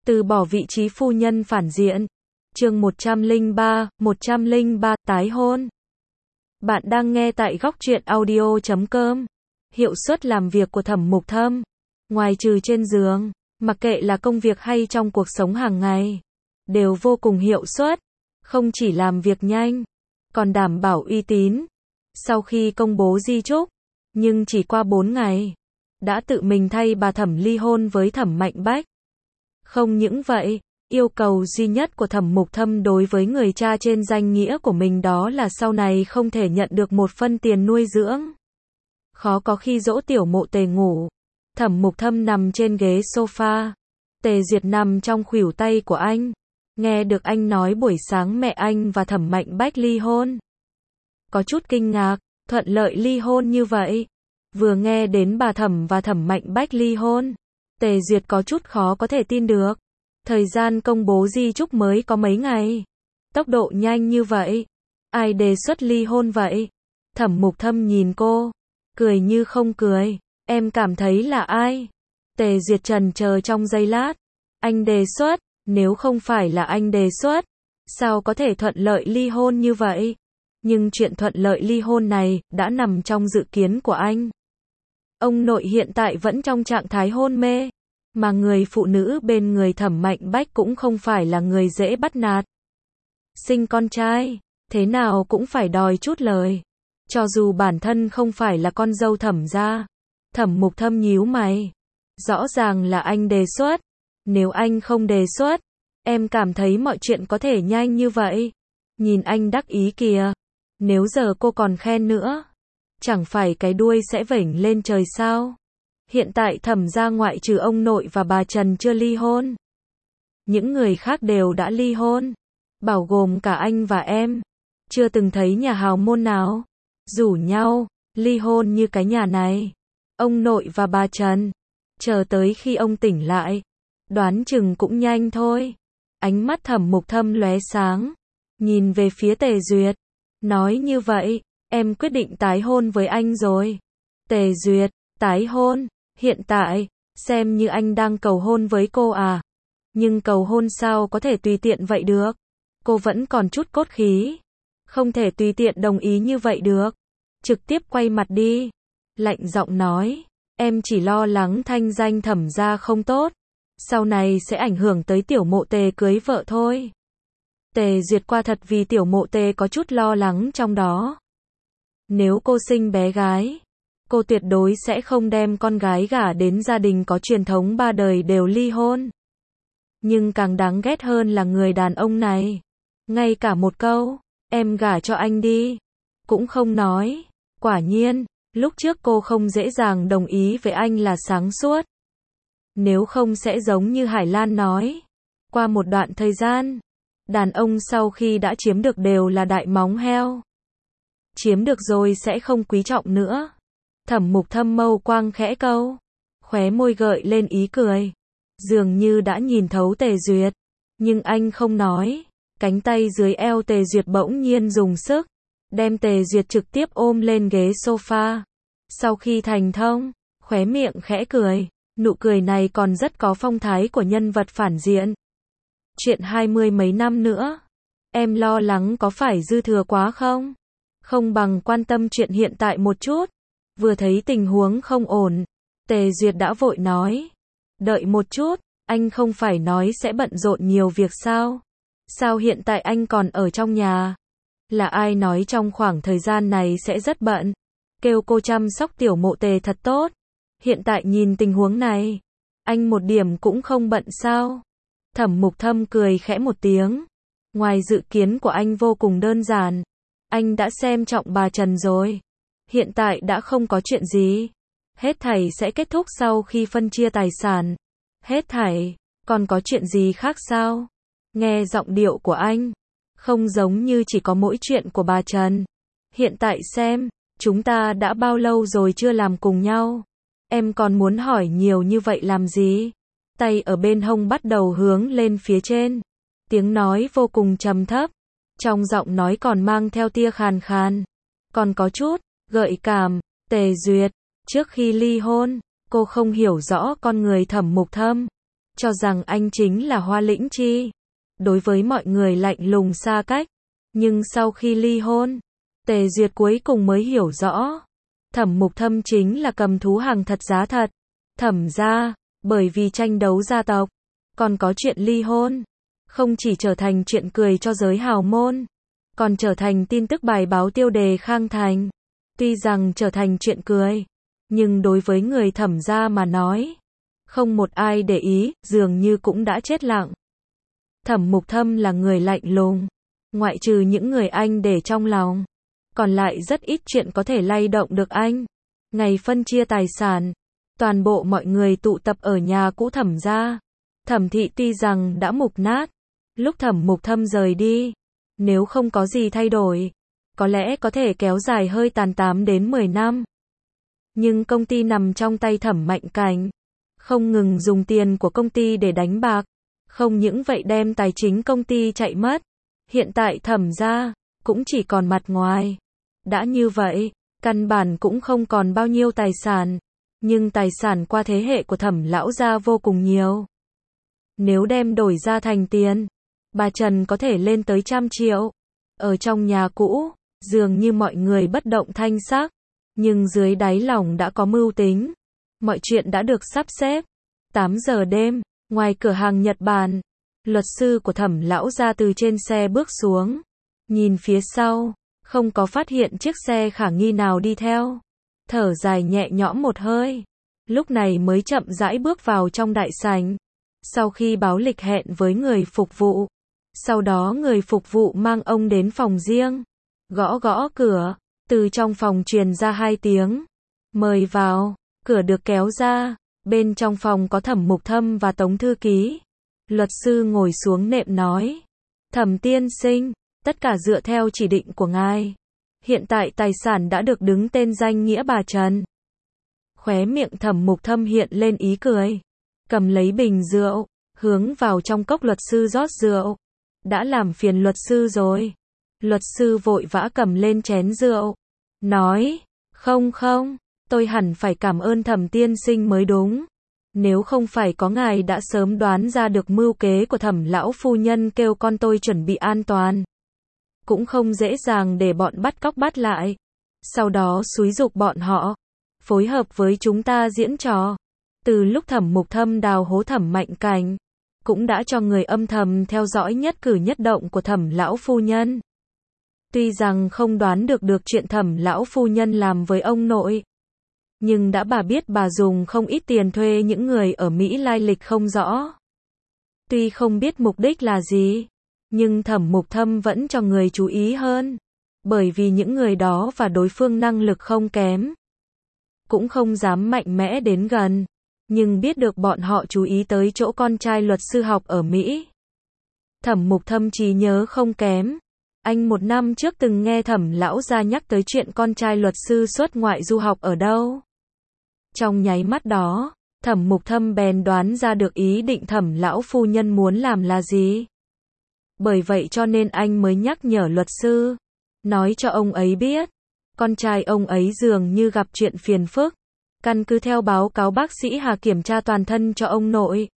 Từ bỏ vị trí phu nhân phản diện. Chương 103, tái hôn. Bạn đang nghe tại góc truyện audio.com. Hiệu suất làm việc của Thẩm Mục Thâm, ngoài trừ trên giường, mặc kệ là công việc hay trong cuộc sống hàng ngày, đều vô cùng hiệu suất. Không chỉ làm việc nhanh, còn đảm bảo uy tín. Sau khi công bố di chúc, nhưng chỉ qua 4 ngày, đã tự mình thay bà Thẩm ly hôn với Thẩm Mạnh Bách. Không những vậy, yêu cầu duy nhất của Thẩm Mục Thâm đối với người cha trên danh nghĩa của mình đó là sau này không thể nhận được một phân tiền nuôi dưỡng. Khó có khi dỗ tiểu mộ Tề ngủ, Thẩm Mục Thâm nằm trên ghế sofa, Tề Duyệt nằm trong khuỷu tay của anh, nghe được anh nói buổi sáng mẹ anh và Thẩm Mạnh Bách ly hôn. Có chút kinh ngạc, thuận lợi ly hôn như vậy. Vừa nghe đến bà Thẩm và Thẩm Mạnh Bách ly hôn, Tề Duyệt có chút khó có thể tin được. Thời gian công bố di chúc mới có mấy ngày. Tốc độ nhanh như vậy. Ai đề xuất ly hôn vậy? Thẩm Mục Thâm nhìn cô, cười như không cười. Em cảm thấy là ai? Tề Duyệt chần chờ trong giây lát. Anh đề xuất, nếu không phải là anh đề xuất, sao có thể thuận lợi ly hôn như vậy? Nhưng chuyện thuận lợi ly hôn này đã nằm trong dự kiến của anh. Ông nội hiện tại vẫn trong trạng thái hôn mê, mà người phụ nữ bên người Thẩm Mạnh Bách cũng không phải là người dễ bắt nạt. Sinh con trai, thế nào cũng phải đòi chút lời. Cho dù bản thân không phải là con dâu Thẩm gia. Thẩm Mục Thâm nhíu mày. Rõ ràng là anh đề xuất. Nếu anh không đề xuất, em cảm thấy mọi chuyện có thể nhanh như vậy. Nhìn anh đắc ý kìa. Nếu giờ cô còn khen nữa, chẳng phải cái đuôi sẽ vểnh lên trời sao? Hiện tại Thẩm gia ngoại trừ ông nội và bà Trần chưa ly hôn. Những người khác đều đã ly hôn, bao gồm cả anh và em. Chưa từng thấy nhà hào môn nào rủ nhau ly hôn như cái nhà này. Ông nội và bà Trần, chờ tới khi ông tỉnh lại, đoán chừng cũng nhanh thôi. Ánh mắt Thẩm Mục Thâm lóe sáng, nhìn về phía Tề Duyệt, nói như vậy, em quyết định tái hôn với anh rồi. Tề Duyệt, tái hôn? Hiện tại, xem như anh đang cầu hôn với cô à? Nhưng cầu hôn sao có thể tùy tiện vậy được? Cô vẫn còn chút cốt khí, không thể tùy tiện đồng ý như vậy được. Trực tiếp quay mặt đi. Lạnh giọng nói, em chỉ lo lắng thanh danh Thẩm gia không tốt, sau này sẽ ảnh hưởng tới tiểu mộ Tề cưới vợ thôi. Tề Duyệt qua thật vì tiểu mộ Tề có chút lo lắng trong đó. Nếu cô sinh bé gái, cô tuyệt đối sẽ không đem con gái gả đến gia đình có truyền thống 3 đời đều ly hôn. Nhưng càng đáng ghét hơn là người đàn ông này, ngay cả một câu, em gả cho anh đi, cũng không nói. Quả nhiên, lúc trước cô không dễ dàng đồng ý với anh là sáng suốt. Nếu không sẽ giống như Hải Lan nói. Qua một đoạn thời gian, đàn ông sau khi đã chiếm được đều là đại móng heo. Chiếm được rồi sẽ không quý trọng nữa. Thẩm Mục Thâm mâu quang khẽ câu, khóe môi gợi lên ý cười. Dường như đã nhìn thấu Tề Duyệt, nhưng anh không nói. Cánh tay dưới eo Tề Duyệt bỗng nhiên dùng sức, đem Tề Duyệt trực tiếp ôm lên ghế sofa. Sau khi thành thông, khóe miệng khẽ cười, nụ cười này còn rất có phong thái của nhân vật phản diện. Chuyện 20 mấy năm nữa, em lo lắng có phải dư thừa quá không? Không bằng quan tâm chuyện hiện tại một chút. Vừa thấy tình huống không ổn, Tề Duyệt đã vội nói, đợi một chút, anh không phải nói sẽ bận rộn nhiều việc sao? Sao hiện tại anh còn ở trong nhà? Là ai nói trong khoảng thời gian này sẽ rất bận? Kêu cô chăm sóc tiểu mộ Tề thật tốt. Hiện tại nhìn tình huống này, anh một điểm cũng không bận sao? Thẩm Mục Thâm cười khẽ một tiếng. Ngoài dự kiến của anh vô cùng đơn giản. Anh đã xem trọng bà Trần rồi. Hiện tại đã không có chuyện gì. Hết thảy sẽ kết thúc sau khi phân chia tài sản. Hết thảy, còn có chuyện gì khác sao? Nghe giọng điệu của anh, không giống như chỉ có mỗi chuyện của bà Trần. Hiện tại xem, chúng ta đã bao lâu rồi chưa làm cùng nhau? Em còn muốn hỏi nhiều như vậy làm gì? Tay ở bên hông bắt đầu hướng lên phía trên. Tiếng nói vô cùng trầm thấp. Trong giọng nói còn mang theo tia khàn khàn. Còn có chút gợi cảm. Tề Duyệt, trước khi ly hôn, cô không hiểu rõ con người Thẩm Mục Thâm. cho rằng anh chính là Hoa Lĩnh Chi. Đối với mọi người lạnh lùng xa cách. Nhưng sau khi ly hôn, Tề Duyệt cuối cùng mới hiểu rõ. Thẩm Mục Thâm chính là cầm thú hàng thật giá thật. Thẩm gia, bởi vì tranh đấu gia tộc, còn có chuyện ly hôn. Không chỉ trở thành chuyện cười cho giới hào môn, còn trở thành tin tức bài báo tiêu đề Khang Thành. Tuy rằng trở thành chuyện cười, nhưng đối với người Thẩm gia mà nói, không một ai để ý, dường như cũng đã chết lặng. Thẩm Mục Thâm là người lạnh lùng, ngoại trừ những người anh để trong lòng, còn lại rất ít chuyện có thể lay động được anh. Ngày phân chia tài sản, toàn bộ mọi người tụ tập ở nhà cũ Thẩm gia. Thẩm thị tuy rằng đã mục nát, lúc Thẩm Mục Thâm rời đi, nếu không có gì thay đổi, có lẽ có thể kéo dài hơi tàn 8 đến 10 năm. Nhưng công ty nằm trong tay Thẩm Mạnh Cảnh, không ngừng dùng tiền của công ty để đánh bạc, không những vậy đem tài chính công ty chạy mất. Hiện tại Thẩm gia cũng chỉ còn mặt ngoài. Đã như vậy, căn bản cũng không còn bao nhiêu tài sản, nhưng tài sản qua thế hệ của Thẩm lão gia vô cùng nhiều. Nếu đem đổi ra thành tiền, bà Trần có thể lên tới 100 triệu. Ở trong nhà cũ, dường như mọi người bất động thanh sắc, nhưng dưới đáy lòng đã có mưu tính. Mọi chuyện đã được sắp xếp. 8 giờ đêm, ngoài cửa hàng Nhật Bản, luật sư của Thẩm lão gia từ trên xe bước xuống, nhìn phía sau, không có phát hiện chiếc xe khả nghi nào đi theo. Thở dài nhẹ nhõm một hơi, lúc này mới chậm rãi bước vào trong đại sảnh. Sau khi báo lịch hẹn với người phục vụ, sau đó người phục vụ mang ông đến phòng riêng, gõ gõ cửa, từ trong phòng truyền ra 2 tiếng, mời vào. Cửa được kéo ra, bên trong phòng có Thẩm Mục Thâm và Tống thư ký. Luật sư ngồi xuống nệm nói, Thẩm tiên sinh, tất cả dựa theo chỉ định của ngài. Hiện tại tài sản đã được đứng tên danh nghĩa bà Trần. Khóe miệng Thẩm Mục Thâm hiện lên ý cười, cầm lấy bình rượu, hướng vào trong cốc luật sư rót rượu. Đã làm phiền luật sư rồi. Luật sư vội vã cầm lên chén rượu, nói, không, tôi hẳn phải cảm ơn Thẩm tiên sinh mới đúng. Nếu không phải có ngài đã sớm đoán ra được mưu kế của Thẩm lão phu nhân kêu con tôi chuẩn bị an toàn, cũng không dễ dàng để bọn bắt cóc bắt lại, sau đó xúi giục bọn họ phối hợp với chúng ta diễn trò. Từ lúc Thẩm Mục Thâm đào hố Thẩm Mạnh Cảnh, cũng đã cho người âm thầm theo dõi nhất cử nhất động của Thẩm lão phu nhân. Tuy rằng không đoán được chuyện Thẩm lão phu nhân làm với ông nội, nhưng đã bà biết bà dùng không ít tiền thuê những người ở Mỹ lai lịch không rõ. Tuy không biết mục đích là gì, nhưng Thẩm Mục Thâm vẫn cho người chú ý hơn, bởi vì những người đó và đối phương năng lực không kém, cũng không dám mạnh mẽ đến gần, nhưng biết được bọn họ chú ý tới chỗ con trai luật sư học ở Mỹ. Thẩm Mục Thâm trí nhớ không kém, anh 1 năm trước từng nghe Thẩm lão gia nhắc tới chuyện con trai luật sư xuất ngoại du học ở đâu. Trong nháy mắt đó, Thẩm Mục Thâm bèn đoán ra được ý định Thẩm lão phu nhân muốn làm là gì. Bởi vậy cho nên anh mới nhắc nhở luật sư, nói cho ông ấy biết, con trai ông ấy dường như gặp chuyện phiền phức. Căn cứ theo báo cáo bác sĩ Hà kiểm tra toàn thân cho ông nội,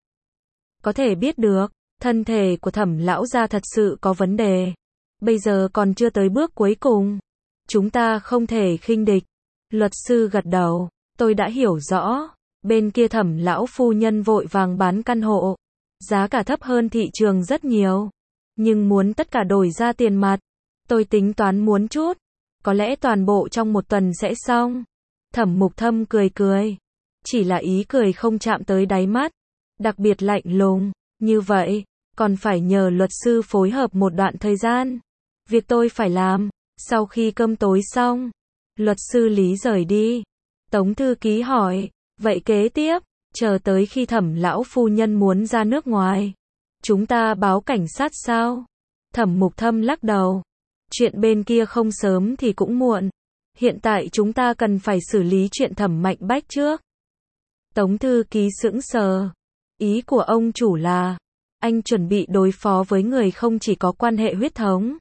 có thể biết được, thân thể của Thẩm lão gia thật sự có vấn đề. Bây giờ còn chưa tới bước cuối cùng, chúng ta không thể khinh địch. Luật sư gật đầu, tôi đã hiểu rõ. Bên kia Thẩm lão phu nhân vội vàng bán căn hộ, giá cả thấp hơn thị trường rất nhiều, nhưng muốn tất cả đổi ra tiền mặt. Tôi tính toán muốn chút, có lẽ toàn bộ trong 1 tuần sẽ xong. Thẩm Mục Thâm cười cười, chỉ là ý cười không chạm tới đáy mắt, đặc biệt lạnh lùng. Như vậy, còn phải nhờ luật sư phối hợp một đoạn thời gian. Việc tôi phải làm, sau khi cơm tối xong, luật sư Lý rời đi. Tống thư ký hỏi, vậy kế tiếp, chờ tới khi Thẩm lão phu nhân muốn ra nước ngoài, chúng ta báo cảnh sát sao? Thẩm Mục Thâm lắc đầu, chuyện bên kia không sớm thì cũng muộn. Hiện tại chúng ta cần phải xử lý chuyện Thẩm Mạnh Bách trước. Tống thư ký sững sờ. Ý của ông chủ là, anh chuẩn bị đối phó với người không chỉ có quan hệ huyết thống,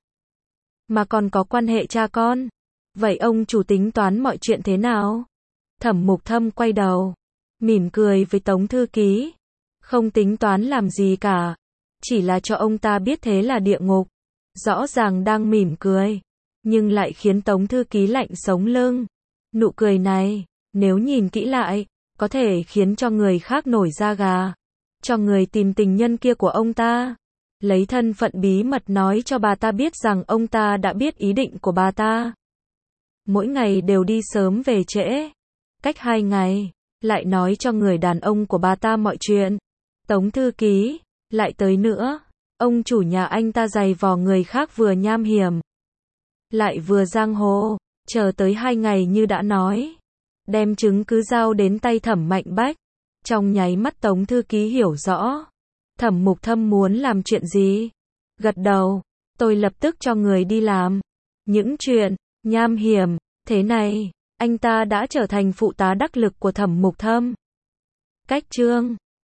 mà còn có quan hệ cha con. Vậy ông chủ tính toán mọi chuyện thế nào? Thẩm Mục Thâm quay đầu, mỉm cười với Tống thư ký. Không tính toán làm gì cả. Chỉ là cho ông ta biết thế là địa ngục. Rõ ràng đang mỉm cười. Nhưng lại khiến Tống thư ký lạnh sống lưng. Nụ cười này, nếu nhìn kỹ lại, có thể khiến cho người khác nổi da gà. Cho người tìm tình nhân kia của ông ta. Lấy thân phận bí mật nói cho bà ta biết rằng ông ta đã biết ý định của bà ta. Mỗi ngày đều đi sớm về trễ. Cách 2 ngày, lại nói cho người đàn ông của bà ta mọi chuyện. Tống thư ký, lại tới nữa. Ông chủ nhà anh ta giày vò người khác vừa nham hiểm, lại vừa giang hồ. Chờ tới 2 ngày như đã nói. Đem chứng cứ giao đến tay Thẩm Mạnh Bách. Trong nháy mắt Tống thư ký hiểu rõ. Thẩm Mục Thâm muốn làm chuyện gì? Gật đầu, tôi lập tức cho người đi làm. Những chuyện nham hiểm thế này, anh ta đã trở thành phụ tá đắc lực của Thẩm Mục Thâm. Cách chương